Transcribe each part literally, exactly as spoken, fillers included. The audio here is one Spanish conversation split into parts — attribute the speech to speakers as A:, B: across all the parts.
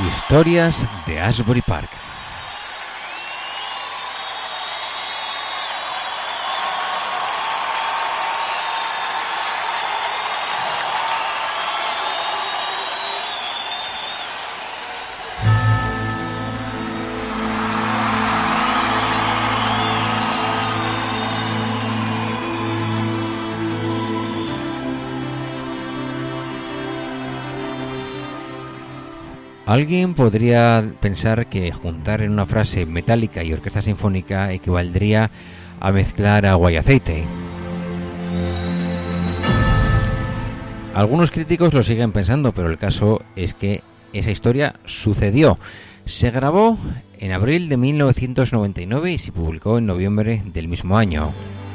A: Historias de Asbury Park. Alguien podría pensar que juntar en una frase metálica y orquesta sinfónica equivaldría a mezclar agua y aceite. Algunos críticos lo siguen pensando, pero el caso es que esa historia sucedió. Se grabó en abril de mil novecientos noventa y nueve y se publicó en noviembre del mismo año.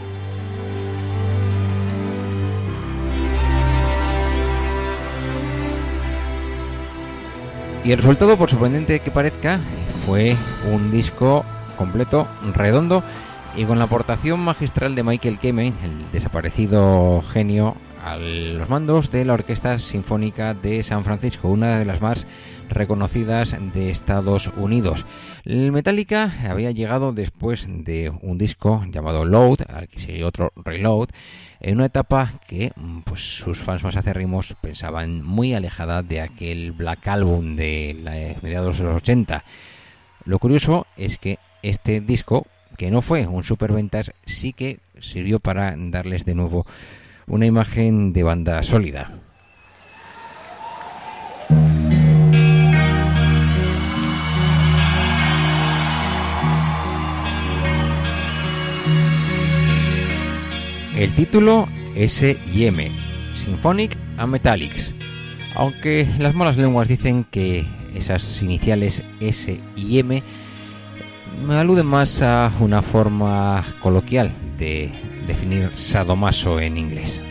A: Y el resultado, por sorprendente que parezca, fue un disco completo, redondo y con la aportación magistral de Michael Kamen, el desaparecido genio, a los mandos de la Orquesta Sinfónica de San Francisco, una de las más reconocidas de Estados Unidos. El Metallica había llegado después de un disco llamado Load, al que siguió otro Reload, en una etapa que pues, sus fans más acérrimos pensaban muy alejada de aquel Black Album de la, mediados de los ochenta. Lo curioso es que este disco, que no fue un superventas, sí que sirvió para darles de nuevo una imagen de banda sólida. El título S y M, Symphonic and Metallics, aunque las malas lenguas dicen que esas iniciales S y M me aluden más a una forma coloquial de definir sadomaso en inglés.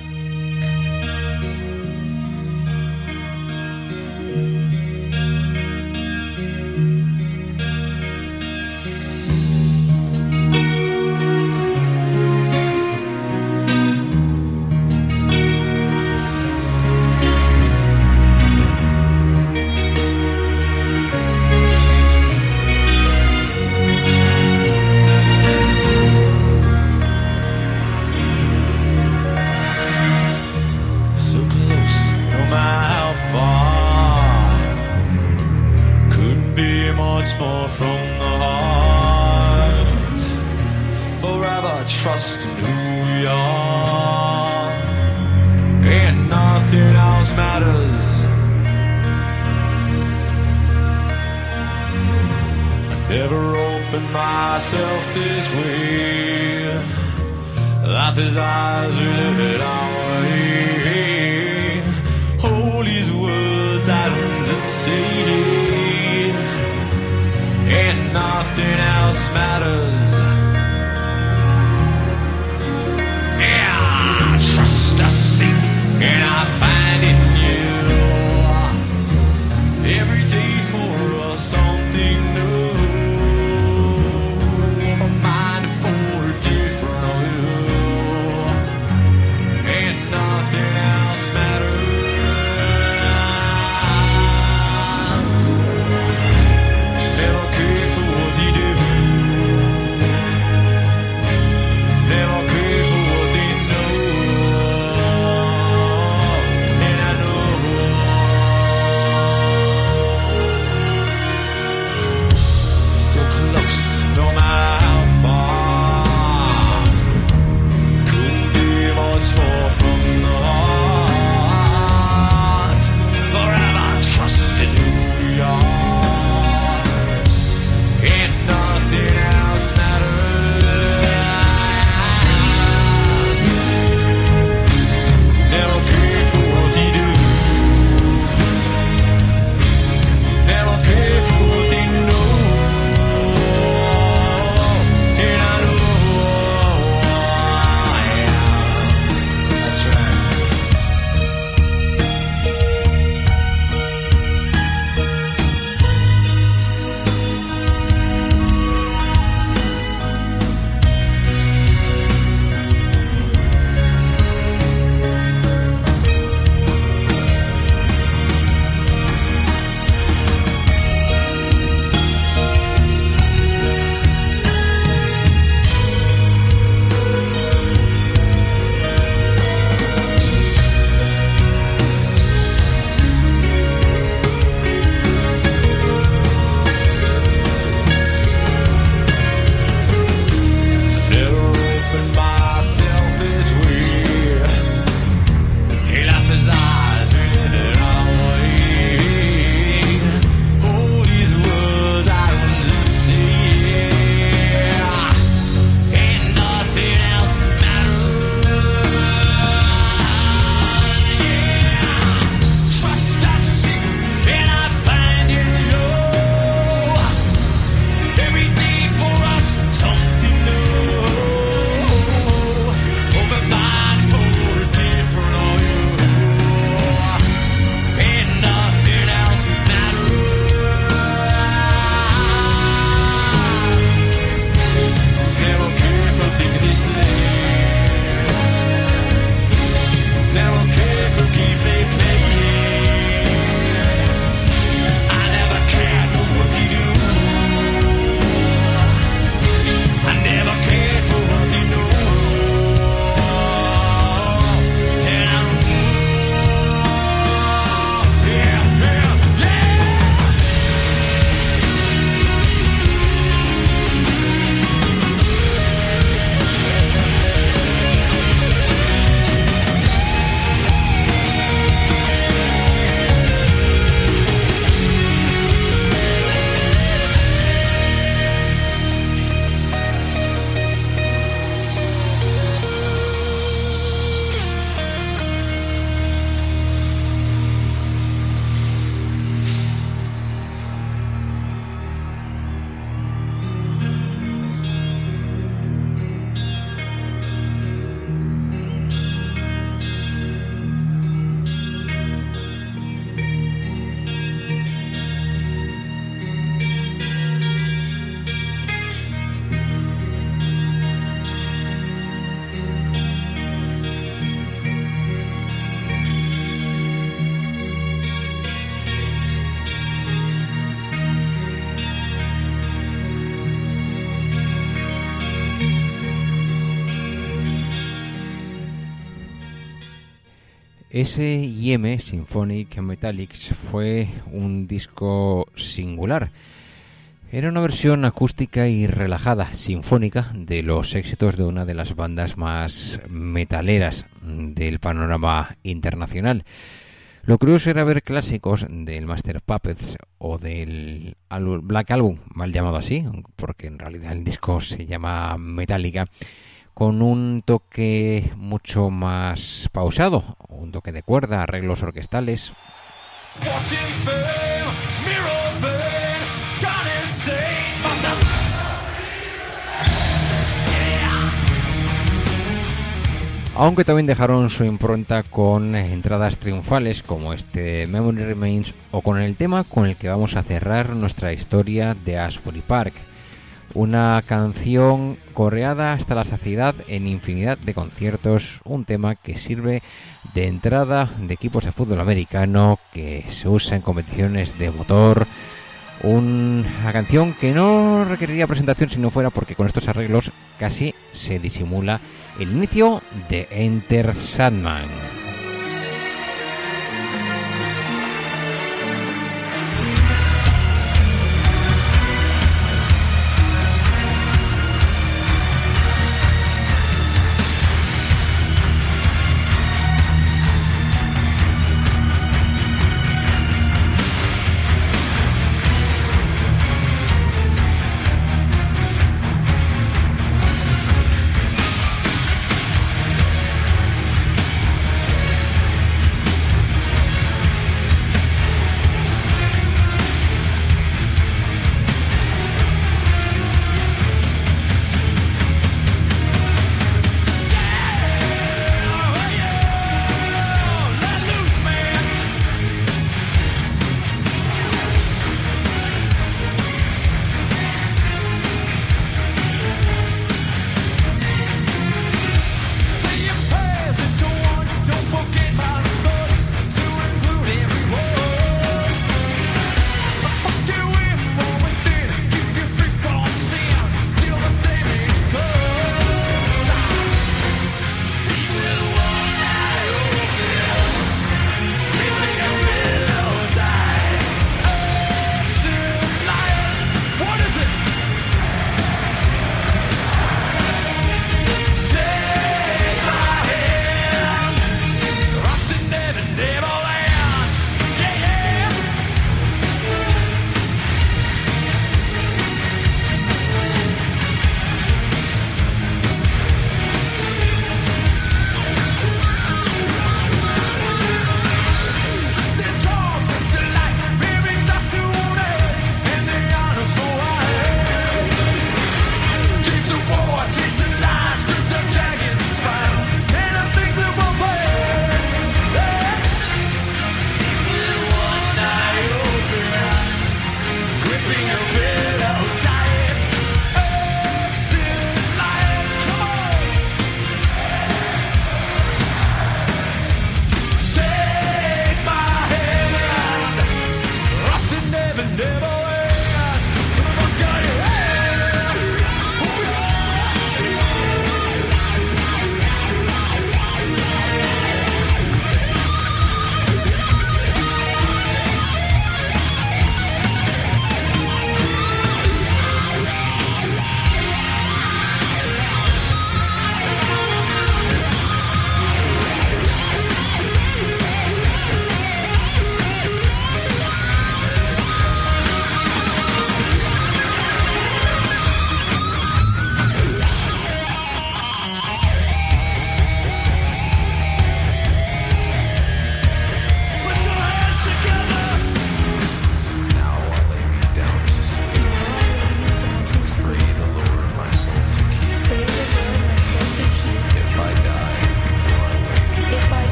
A: S I M Symphonic Metallics fue un disco singular. Era una versión acústica y relajada, sinfónica, de los éxitos de una de las bandas más metaleras del panorama internacional. Lo curioso era ver clásicos del Master Puppets o del Black Album, mal llamado así, porque en realidad el disco se llama Metallica, con un toque mucho más pausado, un toque de cuerda, arreglos orquestales. Aunque también dejaron su impronta con entradas triunfales como este Memory Remains o con el tema con el que vamos a cerrar nuestra historia de Asbury Park. Una canción coreada hasta la saciedad en infinidad de conciertos, un tema que sirve de entrada de equipos de fútbol americano, que se usa en competiciones de motor. Una canción que no requeriría presentación si no fuera porque con estos arreglos casi se disimula el inicio de Enter Sandman.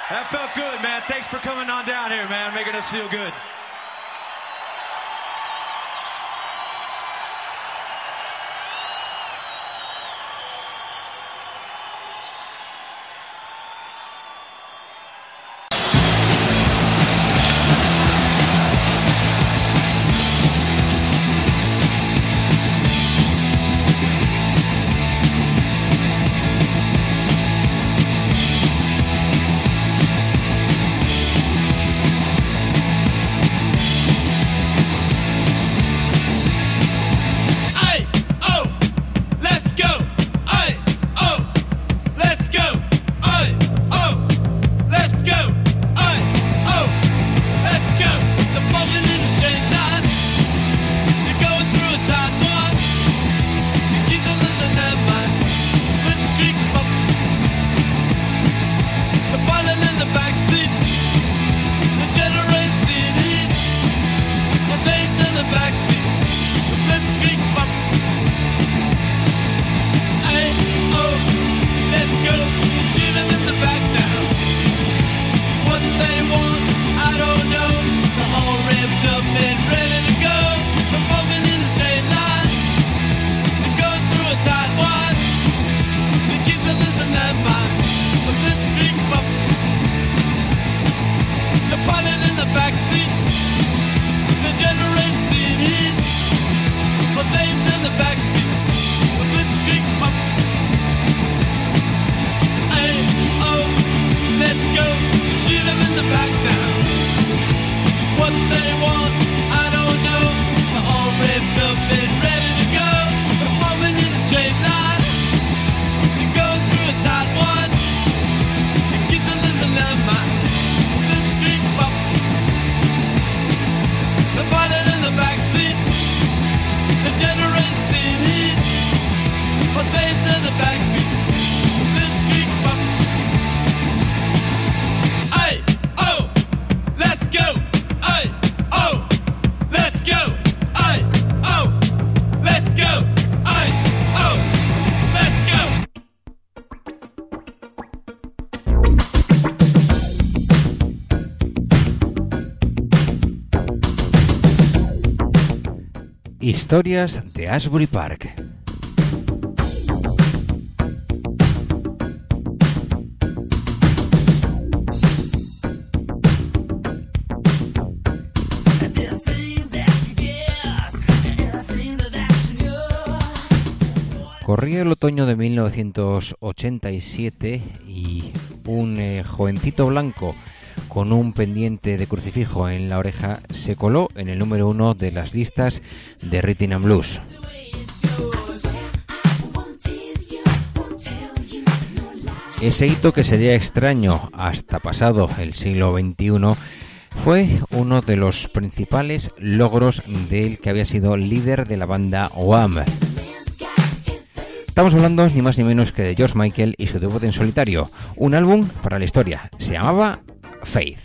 B: That felt good, man. Thanks for coming on down here, man, making us feel good.
A: Historias de Asbury Park. Corría el otoño de mil novecientos ochenta y siete y un eh, jovencito blanco con un pendiente de crucifijo en la oreja se coló en el número uno de las listas de Rhythm and Blues. Ese hito, que sería extraño hasta pasado el siglo veintiuno, fue uno de los principales logros del que había sido líder de la banda Wham! Estamos hablando ni más ni menos que de George Michael y su debut en solitario, un álbum para la historia, se llamaba Faith.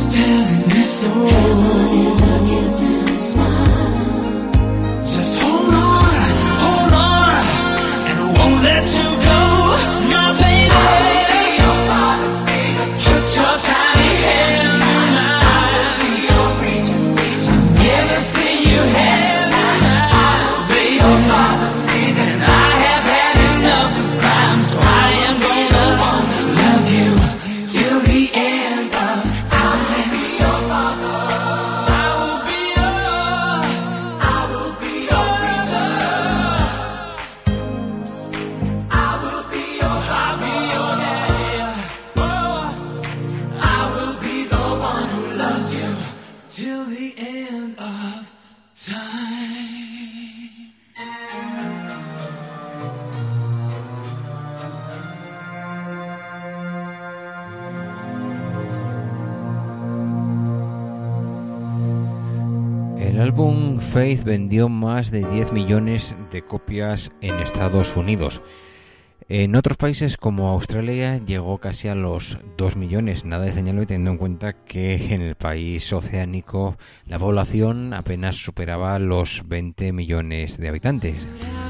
C: is telling me so. As I kiss and smile. Just hold on, hold on, and I won't let you go, my baby. I will be your body, put your tiny hand in mine. I will be your preaching teacher, everything you have. I will be your father, and I have had enough of crime, so I am gonna love you till the end of time. I will be your papa. I will be your, I will be your preacher. I will be your, I'll be your daddy. Oh, I will be the one who loves you till the end of time.
A: El álbum Faith vendió más de diez millones de copias en Estados Unidos. En otros países como Australia llegó casi a los dos millones, nada extrañable teniendo en cuenta que en el país oceánico la población apenas superaba los veinte millones de habitantes.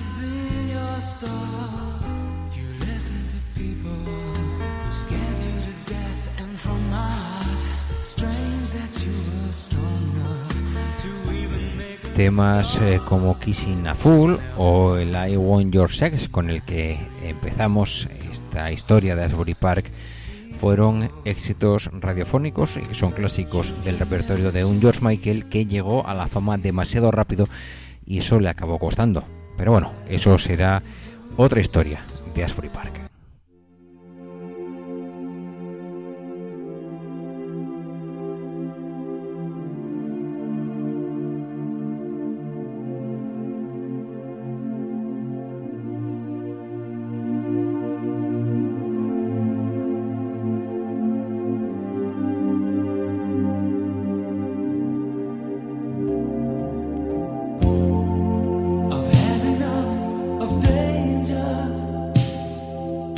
A: Temas eh, como Kissing a Fool o el I Want Your Sex, con el que empezamos esta historia de Asbury Park, fueron éxitos radiofónicos y son clásicos del repertorio de un George Michael que llegó a la fama demasiado rápido y eso le acabó costando. Pero bueno, eso será otra historia de Asbury Park.
C: I've had enough of danger.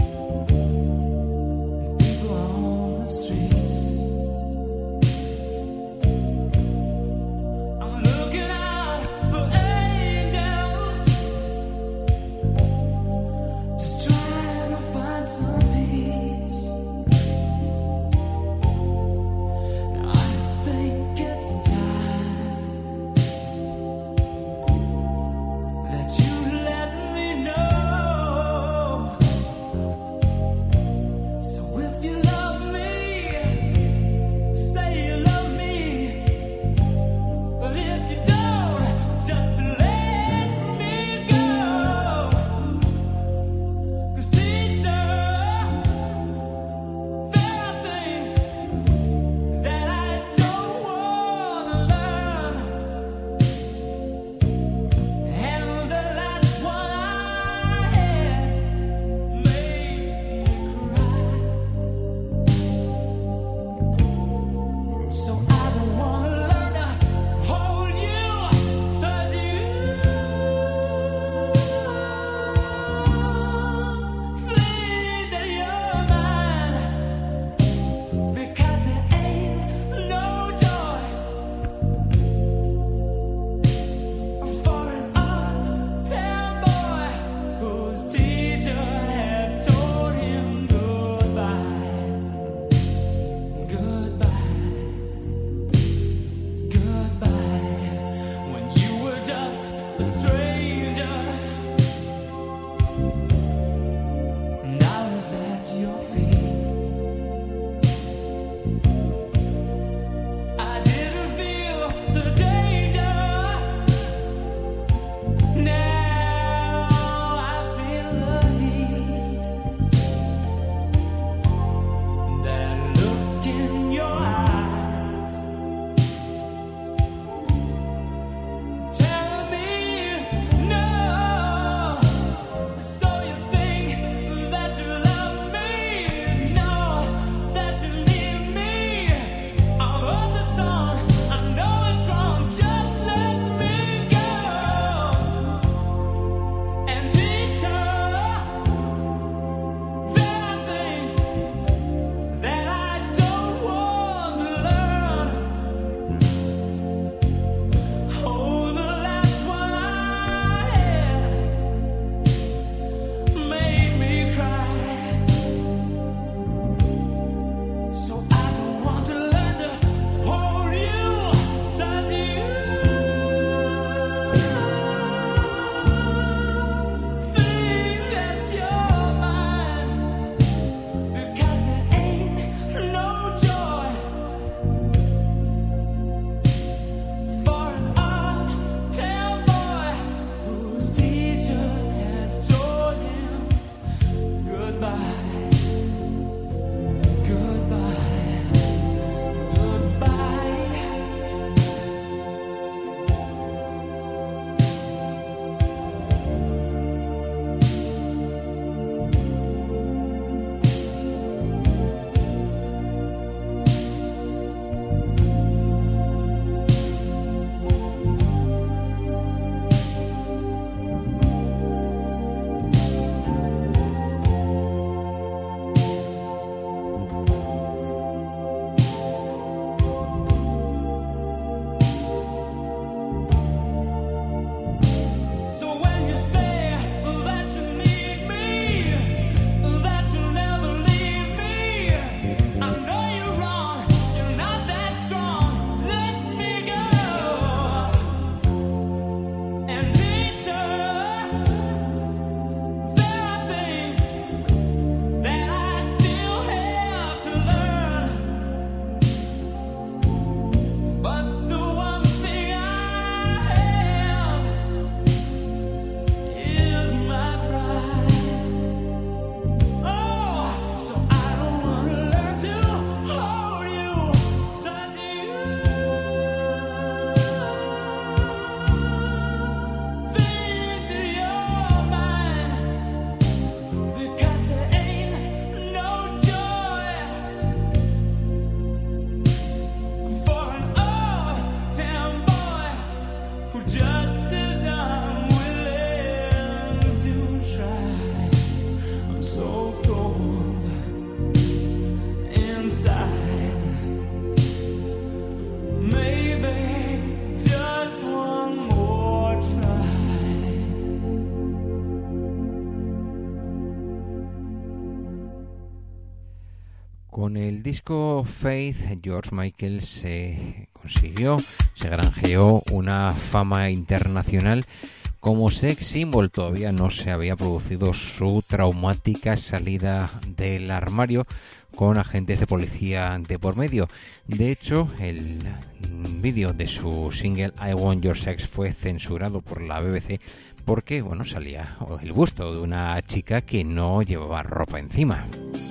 A: Con el disco Faith, George Michael se consiguió, se granjeó una fama internacional. Como sex symbol todavía no se había producido su traumática salida del armario con agentes de policía de por medio. De hecho, el vídeo de su single I Want Your Sex fue censurado por la B B C porque, bueno, salía el busto de una chica que no llevaba ropa encima.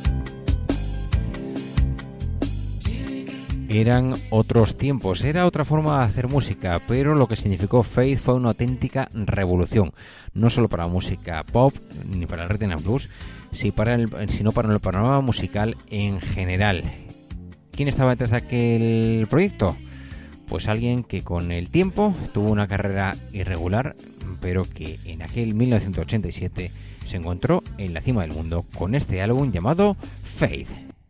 A: Eran otros tiempos, era otra forma de hacer música, pero lo que significó Faith fue una auténtica revolución, no solo para la música pop ni para el rhythm and blues, sino para el, sino para el panorama musical en general. ¿Quién estaba detrás de aquel proyecto? Pues alguien que con el tiempo tuvo una carrera irregular, pero que en aquel mil novecientos ochenta y siete se encontró en la cima del mundo con este álbum llamado Faith.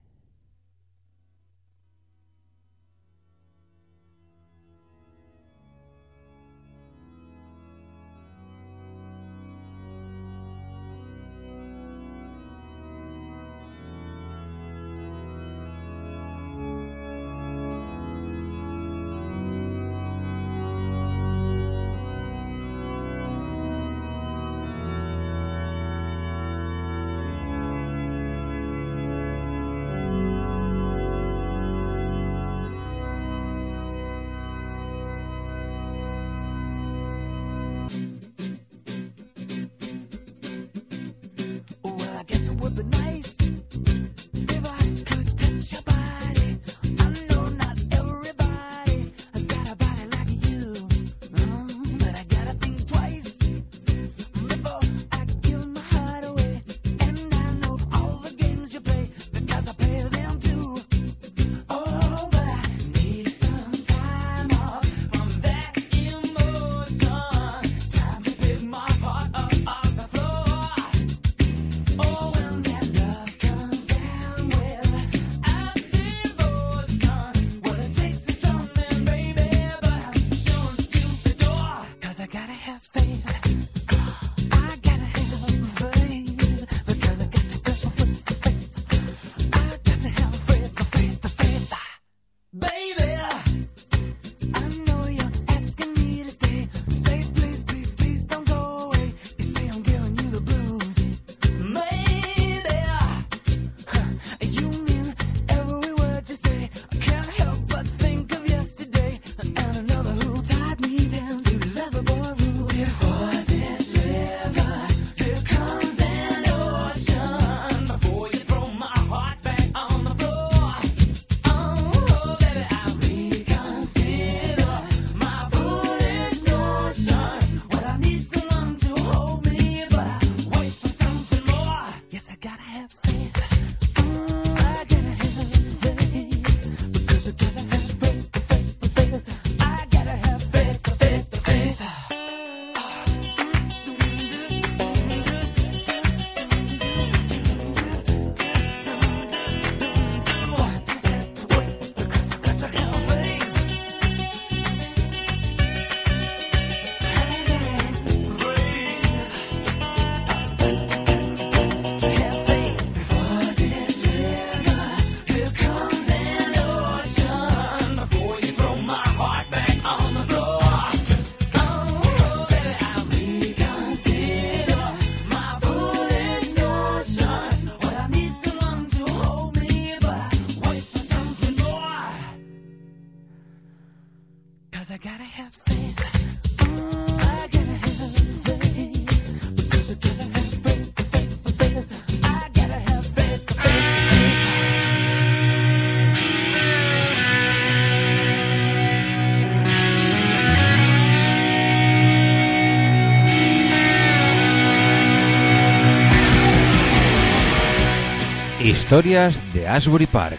A: Historias de Asbury Park.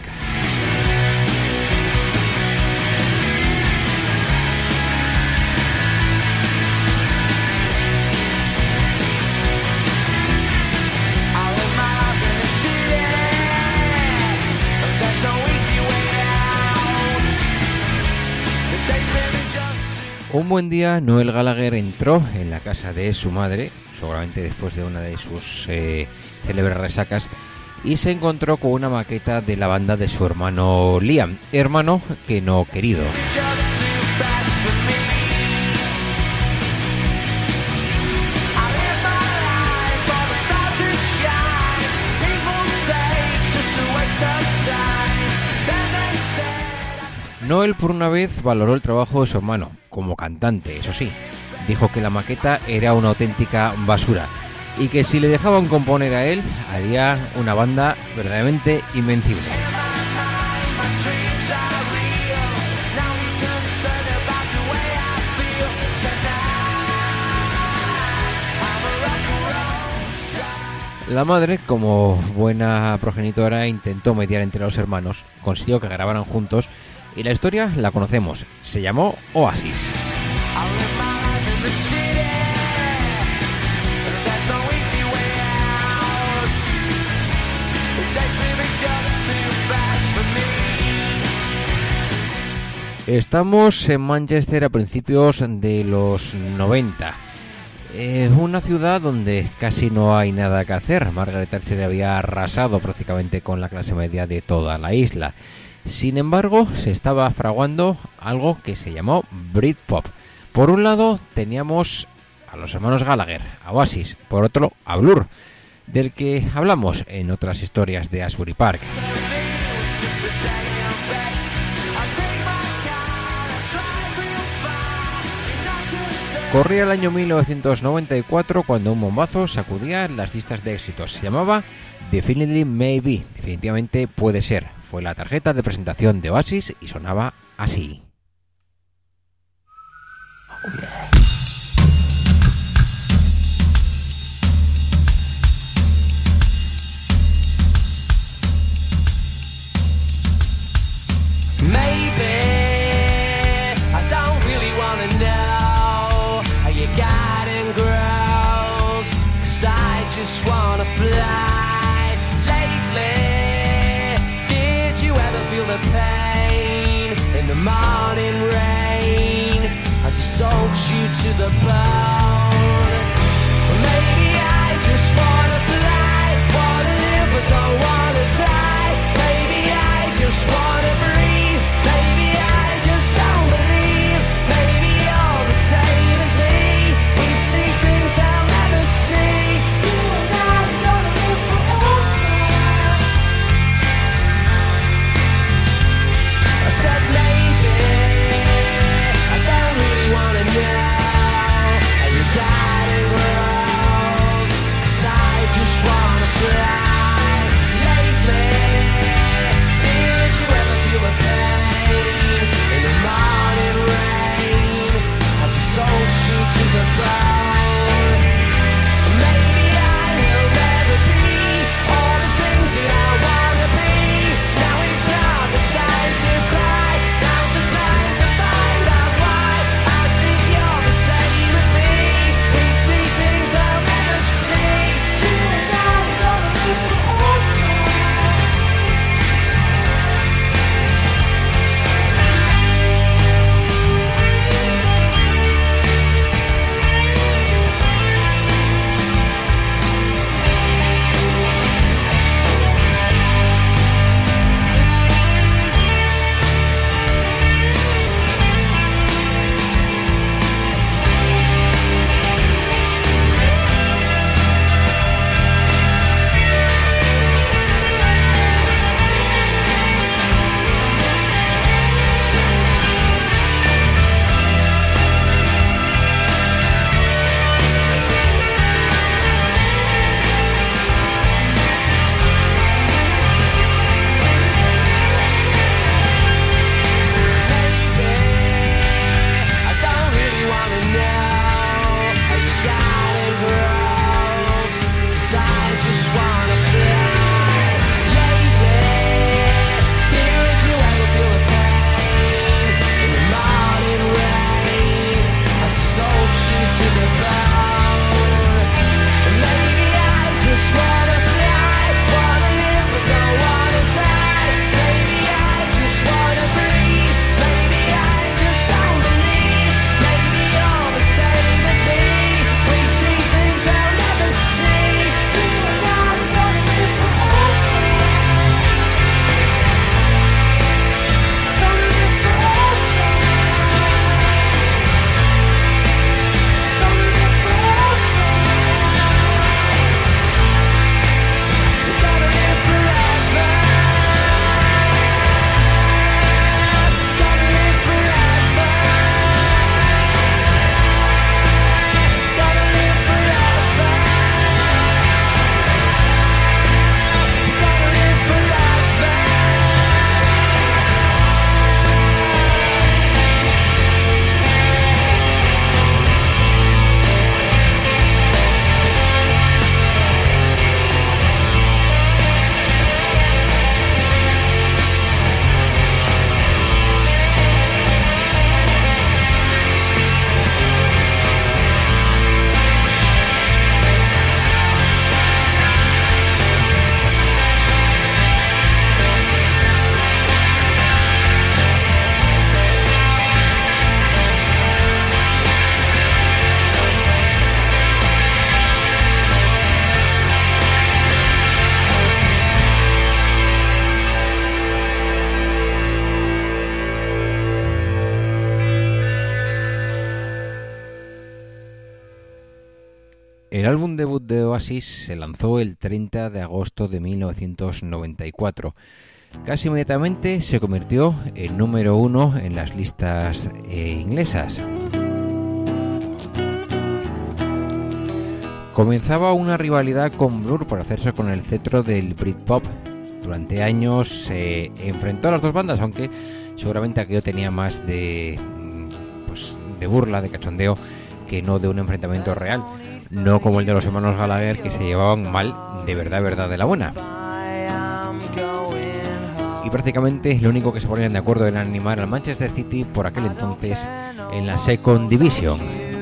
C: There's no
A: Un buen día, Noel Gallagher entró en la casa de su madre, seguramente después de una de sus eh, célebres resacas, y se encontró con una maqueta de la banda de su hermano Liam, hermano que no querido. Noel por una vez valoró el trabajo de su hermano, como cantante, eso sí. Dijo que la maqueta era una auténtica basura y que si le dejaban componer a él, haría una banda verdaderamente invencible. La madre, como buena progenitora, intentó mediar entre los hermanos, consiguió que grabaran juntos y la historia la conocemos. Se llamó Oasis. Estamos en Manchester a principios de los noventa. Eh, una ciudad donde casi no hay nada que hacer. Margaret Thatcher había arrasado prácticamente con la clase media de toda la isla. Sin embargo, se estaba fraguando algo que se llamó Britpop. Por un lado teníamos a los hermanos Gallagher, a Oasis, por otro a Blur, del que hablamos en otras historias de Asbury Park. Corría el año mil novecientos noventa y cuatro cuando un bombazo sacudía las listas de éxitos. Se llamaba Definitely Maybe, definitivamente puede ser. Fue la tarjeta de presentación de Oasis y sonaba así. Oh, yeah.
C: Maybe I don't really wanna know how you got and grows, 'cause I just wanna fly. Lately, did you ever feel the pain in the morning rain as it soaks you to the bone? Maybe I just wanna fly, wanna live but don't wanna die. Maybe I just wanna breathe.
A: El álbum debut de Oasis se lanzó el treinta de agosto de mil novecientos noventa y cuatro. Casi inmediatamente se convirtió en número uno en las listas eh, inglesas. Comenzaba una rivalidad con Blur por hacerse con el cetro del Britpop. Durante años se enfrentó a las dos bandas, aunque seguramente aquello tenía más de, pues, de burla, de cachondeo, que no de un enfrentamiento real. No como el de los hermanos Gallagher, que se llevaban mal de verdad, verdad de la buena. Y prácticamente lo único que se ponían de acuerdo era animar al Manchester City por aquel entonces en la Second Division.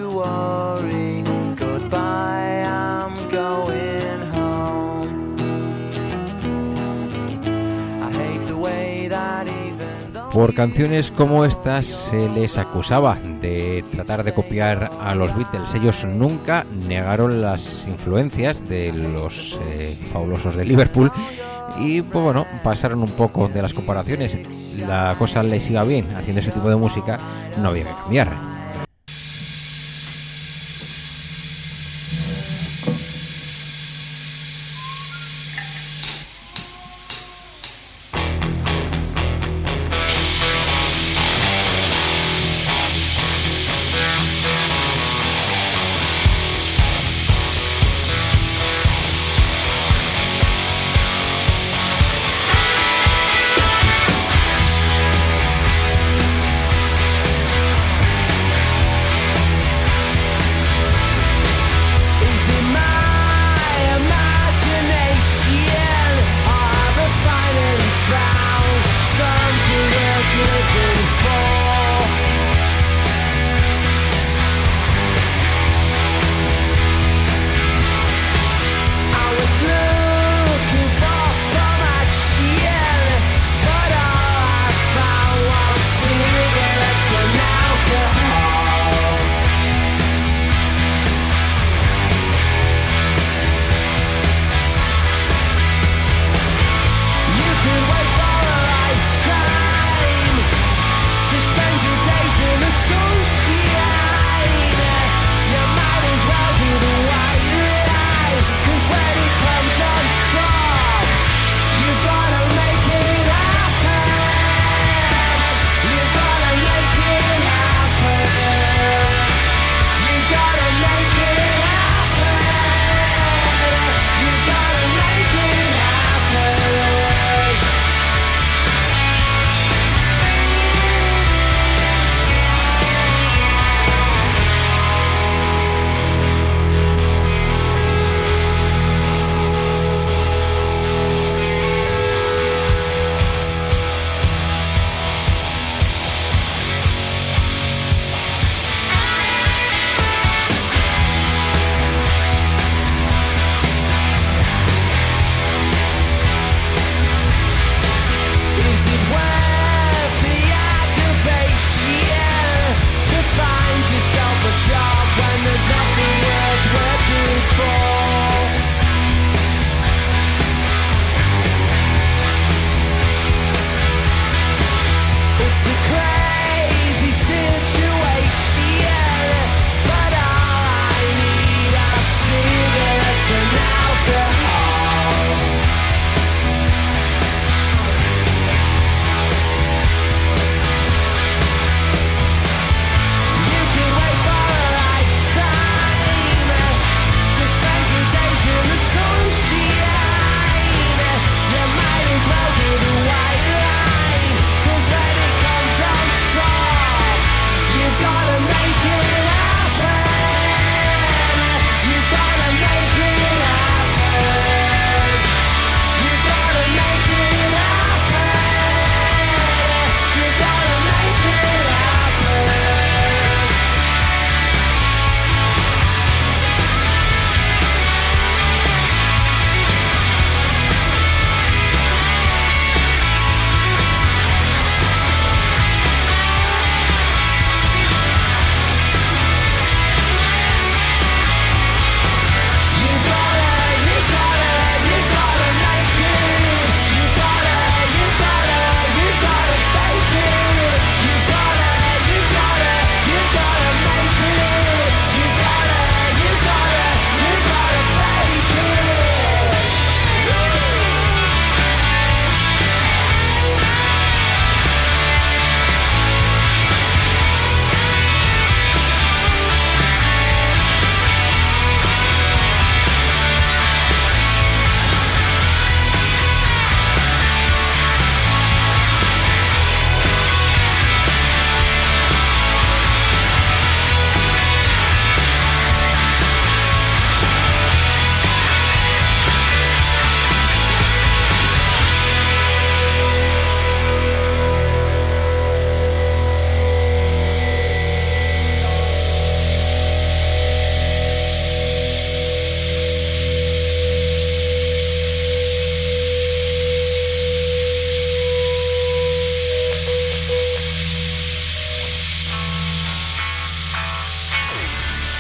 A: Por canciones como estas se les acusaba de tratar de copiar a los Beatles. Ellos nunca negaron las influencias de los eh, fabulosos de Liverpool y pues bueno, pasaron un poco de las comparaciones. La cosa les iba bien haciendo ese tipo de música, no había que cambiar.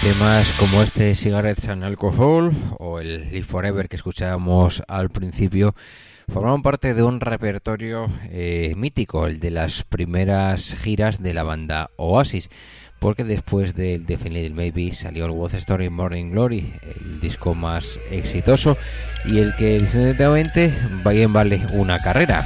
A: Temas como este Cigarettes and Alcohol o el Live Forever que escuchábamos al principio formaron parte de un repertorio eh, mítico, el de las primeras giras de la banda Oasis, porque después del Definitely Maybe salió el What's the Story Morning Glory, el disco más exitoso y el que definitivamente bien vale una carrera.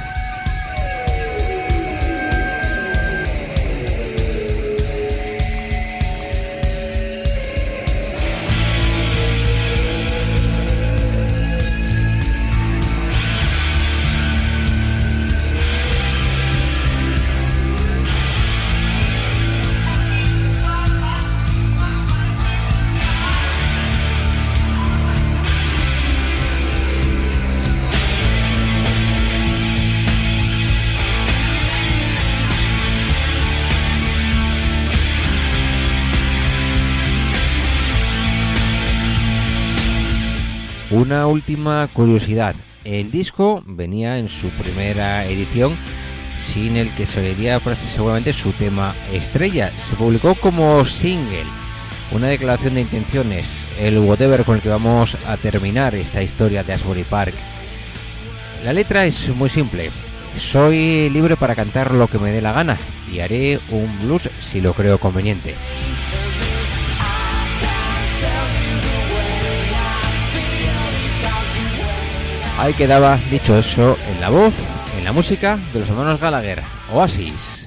A: Una última curiosidad, el disco venía en su primera edición sin el que sería seguramente su tema estrella. Se publicó como single, una declaración de intenciones, el whatever con el que vamos a terminar esta historia de Asbury Park. La letra es muy simple, soy libre para cantar lo que me dé la gana y haré un blues si lo creo conveniente. Ahí quedaba dicho eso en la voz, en la música de los hermanos Gallagher, Oasis.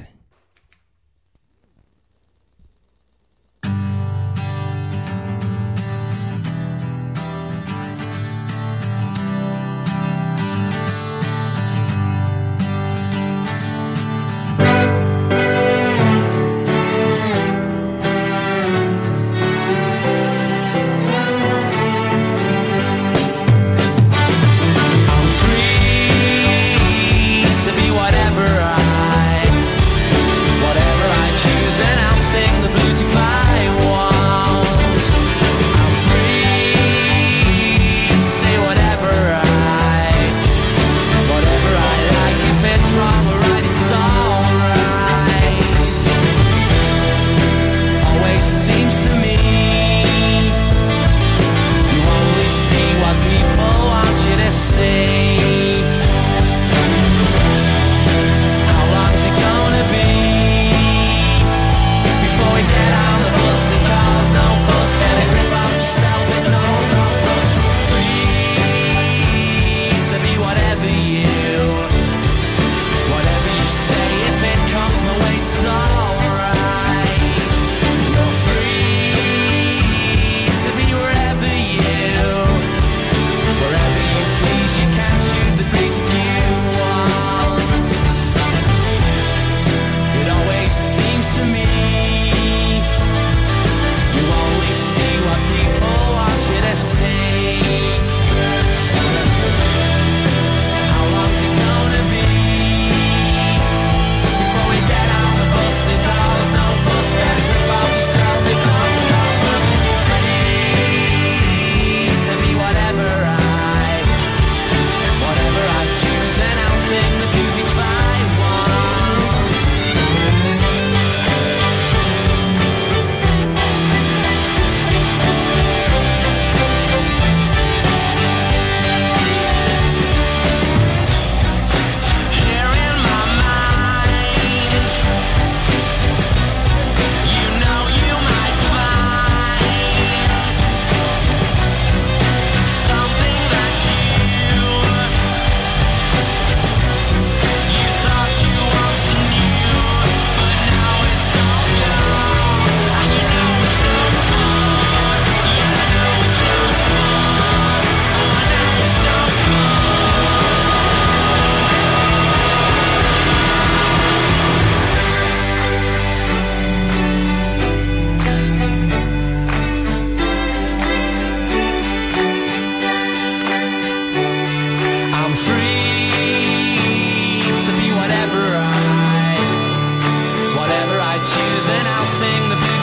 C: Sing the blues.